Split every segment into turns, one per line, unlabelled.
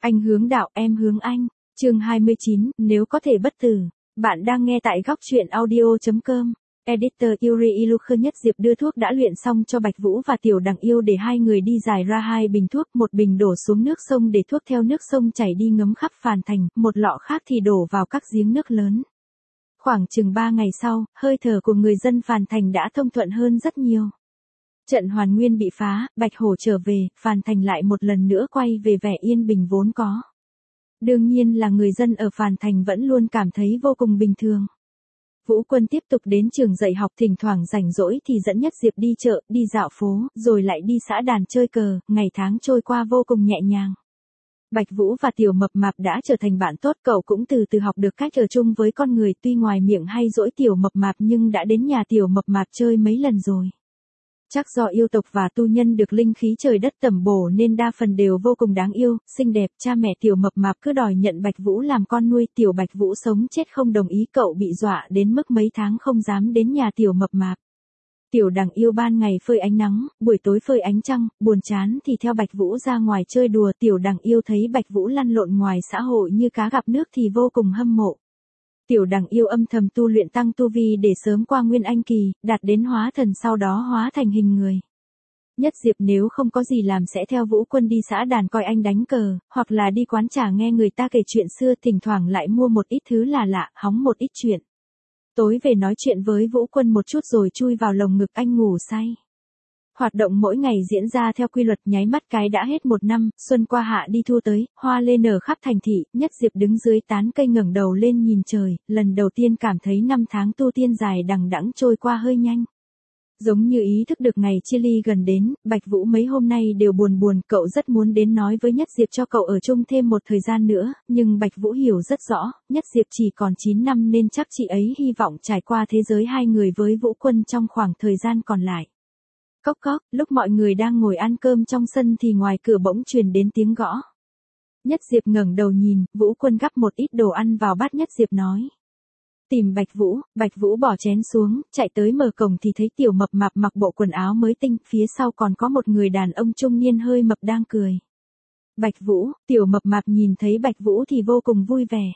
Anh hướng đạo, em hướng anh. Chương 29, nếu có thể bất tử. Bạn đang nghe tại góc truyện audio.com. Editor Yuri Ilukher. Nhất Diệp đưa thuốc đã luyện xong cho Bạch Vũ và Tiểu Đằng Yêu để hai người đi giải ra 2 bình thuốc, một bình đổ xuống nước sông để thuốc theo nước sông chảy đi ngấm khắp Phàn Thành, một lọ khác thì đổ vào các giếng nước lớn. Khoảng chừng 3 ngày sau, hơi thở của người dân Phàn Thành đã thông thuận hơn rất nhiều. Trận Hoàn Nguyên bị phá, Bạch Hổ trở về, Phàn Thành lại một lần nữa quay về vẻ yên bình vốn có. Đương nhiên là người dân ở Phàn Thành vẫn luôn cảm thấy vô cùng bình thường. Vũ Quân tiếp tục đến trường dạy học, thỉnh thoảng rảnh rỗi thì dẫn Nhất Diệp đi chợ, đi dạo phố, rồi lại đi xã đàn chơi cờ, ngày tháng trôi qua vô cùng nhẹ nhàng. Bạch Vũ và Tiểu Mập Mạp đã trở thành bạn tốt, cậu cũng từ từ học được cách ở chung với con người, tuy ngoài miệng hay dỗi Tiểu Mập Mạp nhưng đã đến nhà Tiểu Mập Mạp chơi mấy lần rồi. Chắc do yêu tộc và tu nhân được linh khí trời đất tẩm bổ nên đa phần đều vô cùng đáng yêu, xinh đẹp. Cha mẹ Tiểu Mập Mạp cứ đòi nhận Bạch Vũ làm con nuôi, Tiểu Bạch Vũ sống chết không đồng ý, cậu bị dọa đến mức mấy tháng không dám đến nhà Tiểu Mập Mạp. Tiểu Đằng Yêu ban ngày phơi ánh nắng, buổi tối phơi ánh trăng, buồn chán thì theo Bạch Vũ ra ngoài chơi đùa. Tiểu Đằng Yêu thấy Bạch Vũ lăn lộn ngoài xã hội như cá gặp nước thì vô cùng hâm mộ. Tiểu Đằng Yêu âm thầm tu luyện tăng tu vi để sớm qua Nguyên Anh kỳ, đạt đến hóa thần, sau đó hóa thành hình người. Nhất Diệp nếu không có gì làm sẽ theo Vũ Quân đi xã đàn coi anh đánh cờ, hoặc là đi quán trà nghe người ta kể chuyện xưa, thỉnh thoảng lại mua một ít thứ là lạ, hóng một ít chuyện. Tối về nói chuyện với Vũ Quân một chút rồi chui vào lồng ngực anh ngủ say. Hoạt động mỗi ngày diễn ra theo quy luật, nháy mắt cái đã hết một năm, xuân qua hạ đi thu tới, hoa lê nở khắp thành thị. Nhất Diệp đứng dưới tán cây ngẩng đầu lên nhìn trời, lần đầu tiên cảm thấy 5 tháng tu tiên dài đằng đẵng trôi qua hơi nhanh. Giống như ý thức được ngày chia ly gần đến, Bạch Vũ mấy hôm nay đều buồn buồn, cậu rất muốn đến nói với Nhất Diệp cho cậu ở chung thêm một thời gian nữa, nhưng Bạch Vũ hiểu rất rõ, Nhất Diệp chỉ còn 9 năm nên chắc chị ấy hy vọng trải qua thế giới hai người với Vũ Quân trong khoảng thời gian còn lại. Cốc cốc, lúc mọi người đang ngồi ăn cơm trong sân thì ngoài cửa bỗng truyền đến tiếng gõ. Nhất Diệp ngẩng đầu nhìn, Vũ Quân gắp một ít đồ ăn vào bát. Nhất Diệp nói: tìm Bạch Vũ bỏ chén xuống, chạy tới mở cổng thì thấy Tiểu Mập Mạp mặc bộ quần áo mới tinh, phía sau còn có một người đàn ông trung niên hơi mập đang cười. Bạch Vũ, Tiểu Mập Mạp nhìn thấy Bạch Vũ thì vô cùng vui vẻ.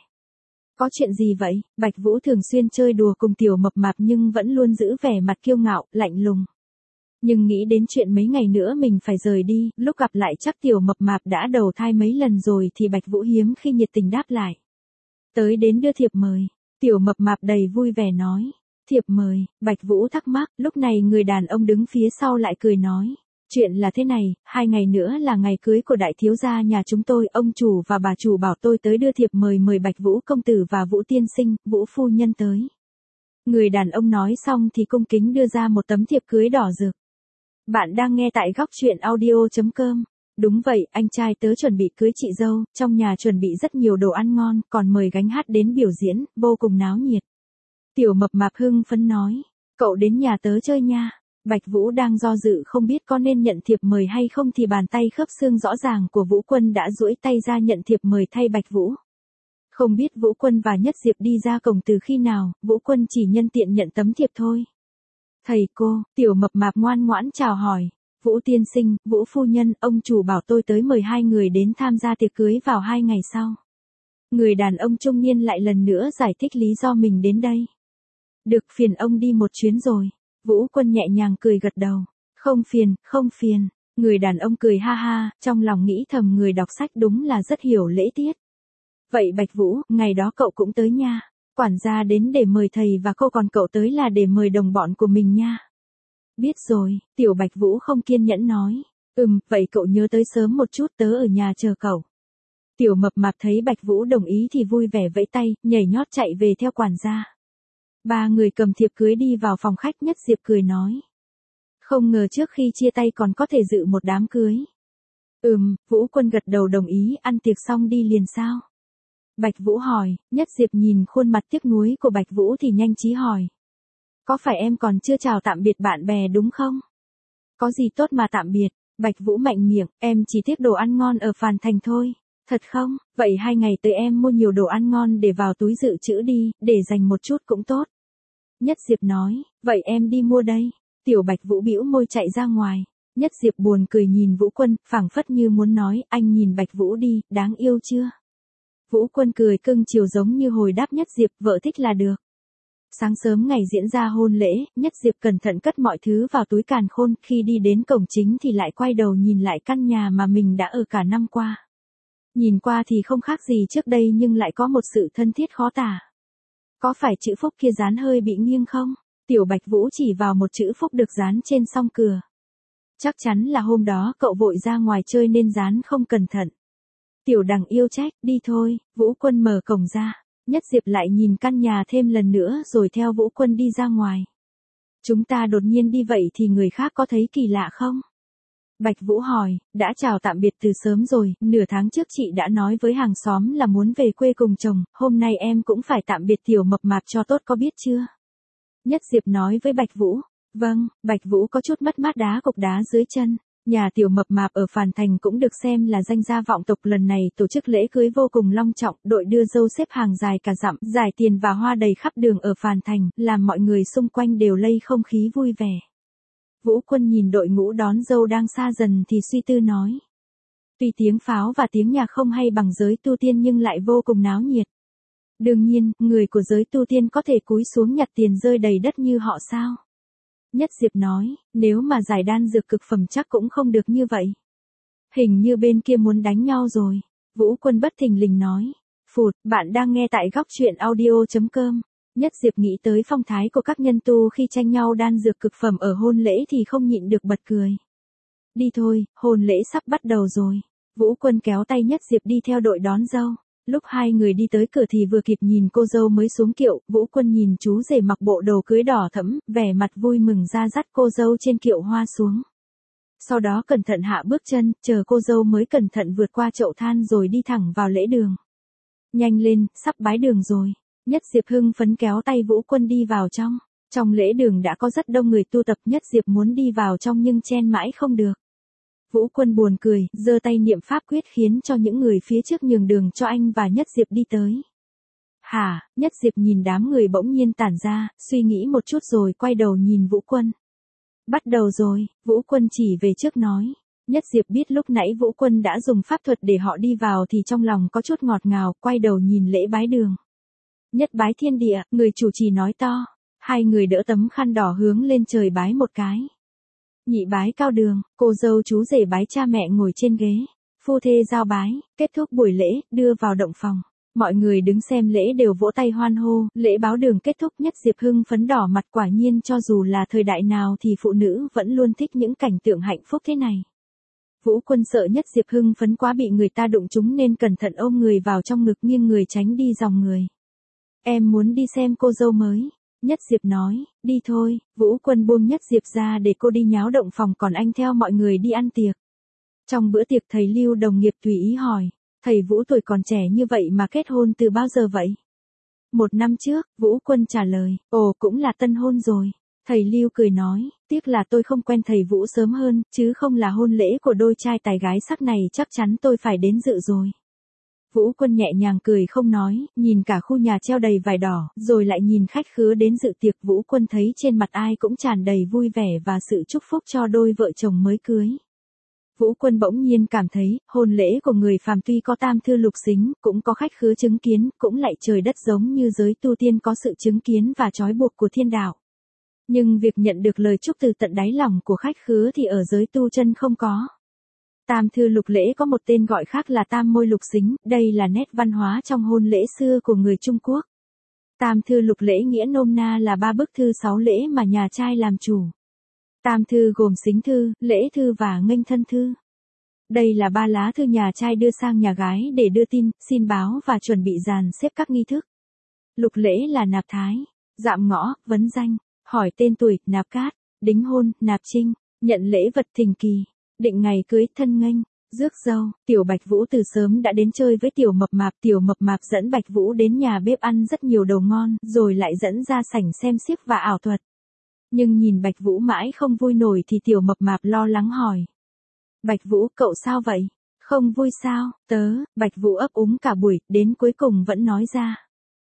Có chuyện gì vậy? Bạch Vũ thường xuyên chơi đùa cùng Tiểu Mập Mạp nhưng vẫn luôn giữ vẻ mặt kiêu ngạo, lạnh lùng. Nhưng nghĩ đến chuyện mấy ngày nữa mình phải rời đi, lúc gặp lại chắc Tiểu Mập Mạp đã đầu thai mấy lần rồi thì Bạch Vũ hiếm khi nhiệt tình đáp lại. Tới đến đưa thiệp mời. Tiểu Mập Mạp đầy vui vẻ nói. Thiệp mời, Bạch Vũ thắc mắc, lúc này người đàn ông đứng phía sau lại cười nói. Chuyện là thế này, 2 ngày nữa là ngày cưới của đại thiếu gia nhà chúng tôi, ông chủ và bà chủ bảo tôi tới đưa thiệp mời, mời Bạch Vũ công tử và Vũ tiên sinh, Vũ phu nhân tới. Người đàn ông nói xong thì cung kính đưa ra một tấm thiệp cưới đỏ rực. Bạn đang nghe tại góc truyện audio.com. Đúng vậy, anh trai tớ chuẩn bị cưới chị dâu, trong nhà chuẩn bị rất nhiều đồ ăn ngon, còn mời gánh hát đến biểu diễn, vô cùng náo nhiệt. Tiểu Mập Mạp hưng phấn nói, cậu đến nhà tớ chơi nha. Bạch Vũ đang do dự không biết có nên nhận thiệp mời hay không thì bàn tay khớp xương rõ ràng của Vũ Quân đã duỗi tay ra nhận thiệp mời thay Bạch Vũ. Không biết Vũ Quân và Nhất Diệp đi ra cổng từ khi nào, Vũ Quân chỉ nhân tiện nhận tấm thiệp thôi. Thầy cô, Tiểu Mập Mạp ngoan ngoãn chào hỏi. Vũ tiên sinh, Vũ phu nhân, ông chủ bảo tôi tới mời hai người đến tham gia tiệc cưới vào 2 ngày sau. Người đàn ông trung niên lại lần nữa giải thích lý do mình đến đây. Được, phiền ông đi một chuyến rồi. Vũ Quân nhẹ nhàng cười gật đầu. Không phiền, không phiền. Người đàn ông cười ha ha, trong lòng nghĩ thầm người đọc sách đúng là rất hiểu lễ tiết. Vậy Bạch Vũ, ngày đó cậu cũng tới nha. Quản gia đến để mời thầy và cô, còn cậu tới là để mời đồng bọn của mình nha. Biết rồi, Tiểu Bạch Vũ không kiên nhẫn nói. Vậy cậu nhớ tới sớm một chút, tớ ở nhà chờ cậu. Tiểu Mập Mạp thấy Bạch Vũ đồng ý thì vui vẻ vẫy tay, nhảy nhót chạy về theo quản gia. 3 người cầm thiệp cưới đi vào phòng khách. Nhất Diệp cười nói. Không ngờ trước khi chia tay còn có thể dự một đám cưới. Vũ Quân gật đầu đồng ý, ăn tiệc xong đi liền sao? Bạch Vũ hỏi. Nhất Diệp nhìn khuôn mặt tiếc nuối của Bạch Vũ thì nhanh trí hỏi. Có phải em còn chưa chào tạm biệt bạn bè đúng không? Có gì tốt mà tạm biệt? Bạch Vũ mạnh miệng, em chỉ tiếc đồ ăn ngon ở Phàn Thành thôi. Thật không? Vậy 2 ngày tới em mua nhiều đồ ăn ngon để vào túi dự trữ đi, để dành một chút cũng tốt. Nhất Diệp nói, vậy em đi mua đây. Tiểu Bạch Vũ bĩu môi chạy ra ngoài. Nhất Diệp buồn cười nhìn Vũ Quân, phảng phất như muốn nói, anh nhìn Bạch Vũ đi, đáng yêu chưa? Vũ Quân cười cưng chiều giống như hồi đáp Nhất Diệp, vợ thích là được. Sáng sớm ngày diễn ra hôn lễ, Nhất Diệp cẩn thận cất mọi thứ vào túi càn khôn, khi đi đến cổng chính thì lại quay đầu nhìn lại căn nhà mà mình đã ở cả năm qua. Nhìn qua thì không khác gì trước đây nhưng lại có một sự thân thiết khó tả. Có phải chữ Phúc kia dán hơi bị nghiêng không? Tiểu Bạch Vũ chỉ vào một chữ Phúc được dán trên song cửa. Chắc chắn là hôm đó cậu vội ra ngoài chơi nên dán không cẩn thận. Tiểu Đằng yêu trách, đi thôi, Vũ Quân mở cổng ra. Nhất Diệp lại nhìn căn nhà thêm lần nữa rồi theo Vũ Quân đi ra ngoài. Chúng ta đột nhiên đi vậy thì người khác có thấy kỳ lạ không? Bạch Vũ hỏi, đã chào tạm biệt từ sớm rồi, nửa tháng trước chị đã nói với hàng xóm là muốn về quê cùng chồng, hôm nay em cũng phải tạm biệt Tiểu Mập Mạp cho tốt có biết chưa? Nhất Diệp nói với Bạch Vũ. Vâng, Bạch Vũ có chút mất mát đá cục đá dưới chân. Nhà Tiểu Mập Mạp ở Phàn Thành cũng được xem là danh gia vọng tộc, lần này tổ chức lễ cưới vô cùng long trọng, đội đưa dâu xếp hàng dài cả dặm, giải tiền và hoa đầy khắp đường ở Phàn Thành, làm mọi người xung quanh đều lây không khí vui vẻ. Vũ Quân nhìn đội ngũ đón dâu đang xa dần thì suy tư nói. Tuy tiếng pháo và tiếng nhạc không hay bằng giới tu tiên nhưng lại vô cùng náo nhiệt. Đương nhiên, người của giới tu tiên có thể cúi xuống nhặt tiền rơi đầy đất như họ sao? Nhất Diệp nói, nếu mà giải đan dược cực phẩm chắc cũng không được như vậy. Hình như bên kia muốn đánh nhau rồi. Vũ Quân bất thình lình nói. Phụt, bạn đang nghe tại góc truyện audio.com. Nhất Diệp nghĩ tới phong thái của các nhân tu khi tranh nhau đan dược cực phẩm ở hôn lễ thì không nhịn được bật cười. Đi thôi, hôn lễ sắp bắt đầu rồi. Vũ Quân kéo tay Nhất Diệp đi theo đội đón dâu. Lúc hai người đi tới cửa thì vừa kịp nhìn cô dâu mới xuống kiệu, Vũ Quân nhìn chú rể mặc bộ đồ cưới đỏ thẫm, vẻ mặt vui mừng ra dắt cô dâu trên kiệu hoa xuống. Sau đó cẩn thận hạ bước chân, chờ cô dâu mới cẩn thận vượt qua chậu than rồi đi thẳng vào lễ đường. Nhanh lên, sắp bái đường rồi. Nhất Diệp hưng phấn kéo tay Vũ Quân đi vào trong. Trong lễ đường đã có rất đông người tu tập, Nhất Diệp muốn đi vào trong nhưng chen mãi không được. Vũ Quân buồn cười, giơ tay niệm pháp quyết khiến cho những người phía trước nhường đường cho anh và Nhất Diệp đi tới. Hả, Nhất Diệp nhìn đám người bỗng nhiên tản ra, suy nghĩ một chút rồi quay đầu nhìn Vũ Quân. Bắt đầu rồi, Vũ Quân chỉ về trước nói. Nhất Diệp biết lúc nãy Vũ Quân đã dùng pháp thuật để họ đi vào thì trong lòng có chút ngọt ngào, quay đầu nhìn lễ bái đường. Nhất bái thiên địa, người chủ trì nói to. Hai người đỡ tấm khăn đỏ hướng lên trời bái một cái. Nhị bái cao đường, cô dâu chú rể bái cha mẹ ngồi trên ghế. Phu thê giao bái, kết thúc buổi lễ, đưa vào động phòng. Mọi người đứng xem lễ đều vỗ tay hoan hô, lễ báo đường kết thúc. Nhất Diệp hưng phấn đỏ mặt, quả nhiên cho dù là thời đại nào thì phụ nữ vẫn luôn thích những cảnh tượng hạnh phúc thế này. Vũ Quân sợ Nhất Diệp hưng phấn quá bị người ta đụng trúng nên cẩn thận ôm người vào trong ngực nghiêng người tránh đi dòng người. Em muốn đi xem cô dâu mới. Nhất Diệp nói, đi thôi. Vũ Quân buông Nhất Diệp ra để cô đi nháo động phòng, còn anh theo mọi người đi ăn tiệc. Trong bữa tiệc thầy Lưu đồng nghiệp tùy ý hỏi, thầy Vũ tuổi còn trẻ như vậy mà kết hôn từ bao giờ vậy? 1 năm trước, Vũ Quân trả lời, ồ cũng là tân hôn rồi. Thầy Lưu cười nói, tiếc là tôi không quen thầy Vũ sớm hơn, chứ không là hôn lễ của đôi trai tài gái sắc này chắc chắn tôi phải đến dự rồi. Vũ Quân nhẹ nhàng cười không nói, nhìn cả khu nhà treo đầy vải đỏ, rồi lại nhìn khách khứa đến dự tiệc. Vũ Quân thấy trên mặt ai cũng tràn đầy vui vẻ và sự chúc phúc cho đôi vợ chồng mới cưới. Vũ Quân bỗng nhiên cảm thấy, hôn lễ của người phàm tuy có tam thư lục xính, cũng có khách khứa chứng kiến, cũng lại trời đất giống như giới tu tiên có sự chứng kiến và trói buộc của thiên đạo. Nhưng việc nhận được lời chúc từ tận đáy lòng của khách khứa thì ở giới tu chân không có. Tam thư lục lễ có một tên gọi khác là tam môi lục xính, đây là nét văn hóa trong hôn lễ xưa của người Trung Quốc. Tam thư lục lễ nghĩa nôm na là 3 bức thư 6 lễ mà nhà trai làm chủ. Tam thư gồm xính thư, lễ thư và nghênh thân thư. Đây là 3 lá thư nhà trai đưa sang nhà gái để đưa tin, xin báo và chuẩn bị dàn xếp các nghi thức. Lục lễ là nạp thái, dạm ngõ, vấn danh, hỏi tên tuổi, nạp cát, đính hôn, nạp trinh, nhận lễ vật thình kỳ, định ngày cưới, thân nghênh, rước dâu. Tiểu Bạch Vũ từ sớm đã đến chơi với Tiểu Mập Mạp. Tiểu Mập Mạp dẫn Bạch Vũ đến nhà bếp ăn rất nhiều đồ ngon, rồi lại dẫn ra sảnh xem xiếc và ảo thuật. Nhưng nhìn Bạch Vũ mãi không vui nổi thì Tiểu Mập Mạp lo lắng hỏi. Bạch Vũ, cậu sao vậy? Không vui sao? Bạch Vũ ấp úng cả buổi, đến cuối cùng vẫn nói ra.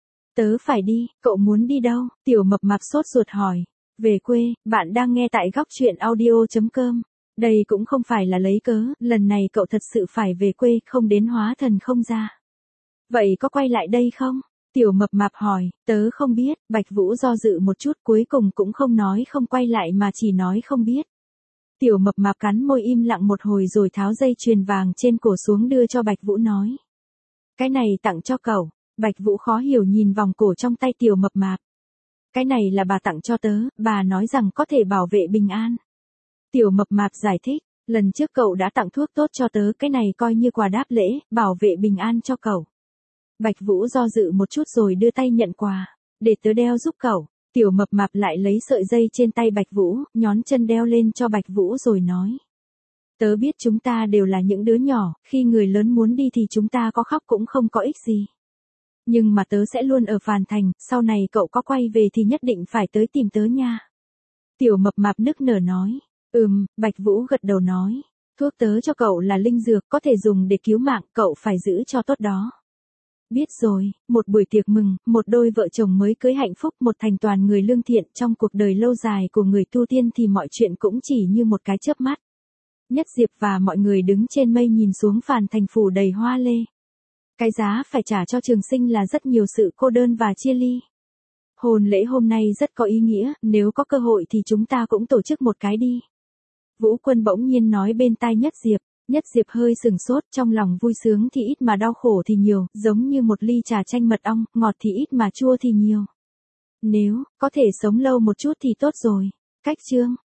Tớ phải đi, cậu muốn đi đâu? Tiểu Mập Mạp sốt ruột hỏi. Về quê, bạn đang nghe tại góc truyện audio.com. Đây cũng không phải là lấy cớ, lần này cậu thật sự phải về quê, không đến hóa thần không ra. Vậy có quay lại đây không? Tiểu mập mạp hỏi, tớ không biết, Bạch Vũ do dự một chút cuối cùng cũng không nói không quay lại mà chỉ nói không biết. Tiểu mập mạp cắn môi im lặng một hồi rồi tháo dây chuyền vàng trên cổ xuống đưa cho Bạch Vũ nói. Cái này tặng cho cậu. Bạch Vũ khó hiểu nhìn vòng cổ trong tay tiểu mập mạp. Cái này là bà tặng cho tớ, bà nói rằng có thể bảo vệ bình an. Tiểu mập mạp giải thích, lần trước cậu đã tặng thuốc tốt cho tớ, cái này coi như quà đáp lễ, bảo vệ bình an cho cậu. Bạch Vũ do dự một chút rồi đưa tay nhận quà, để tớ đeo giúp cậu. Tiểu mập mạp lại lấy sợi dây trên tay Bạch Vũ, nhón chân đeo lên cho Bạch Vũ rồi nói. Tớ biết chúng ta đều là những đứa nhỏ, khi người lớn muốn đi thì chúng ta có khóc cũng không có ích gì. Nhưng mà tớ sẽ luôn ở Phàn Thành, sau này cậu có quay về thì nhất định phải tới tìm tớ nha. Tiểu mập mạp nức nở nói. Bạch Vũ gật đầu nói. Thuốc tớ cho cậu là linh dược, có thể dùng để cứu mạng, cậu phải giữ cho tốt đó. Biết rồi, một buổi tiệc mừng, một đôi vợ chồng mới cưới hạnh phúc, một thành toàn người lương thiện trong cuộc đời lâu dài của người tu tiên thì mọi chuyện cũng chỉ như một cái chớp mắt. Nhất Diệp và mọi người đứng trên mây nhìn xuống Phàn Thành phủ đầy hoa lê. Cái giá phải trả cho Trường Sinh là rất nhiều sự cô đơn và chia ly. Hôn lễ hôm nay rất có ý nghĩa, nếu có cơ hội thì chúng ta cũng tổ chức một cái đi. Vũ Quân bỗng nhiên nói bên tai Nhất Diệp. Nhất Diệp hơi sừng sốt, trong lòng vui sướng thì ít mà đau khổ thì nhiều, giống như một ly trà chanh mật ong, ngọt thì ít mà chua thì nhiều. Nếu có thể sống lâu một chút thì tốt rồi. Cách chương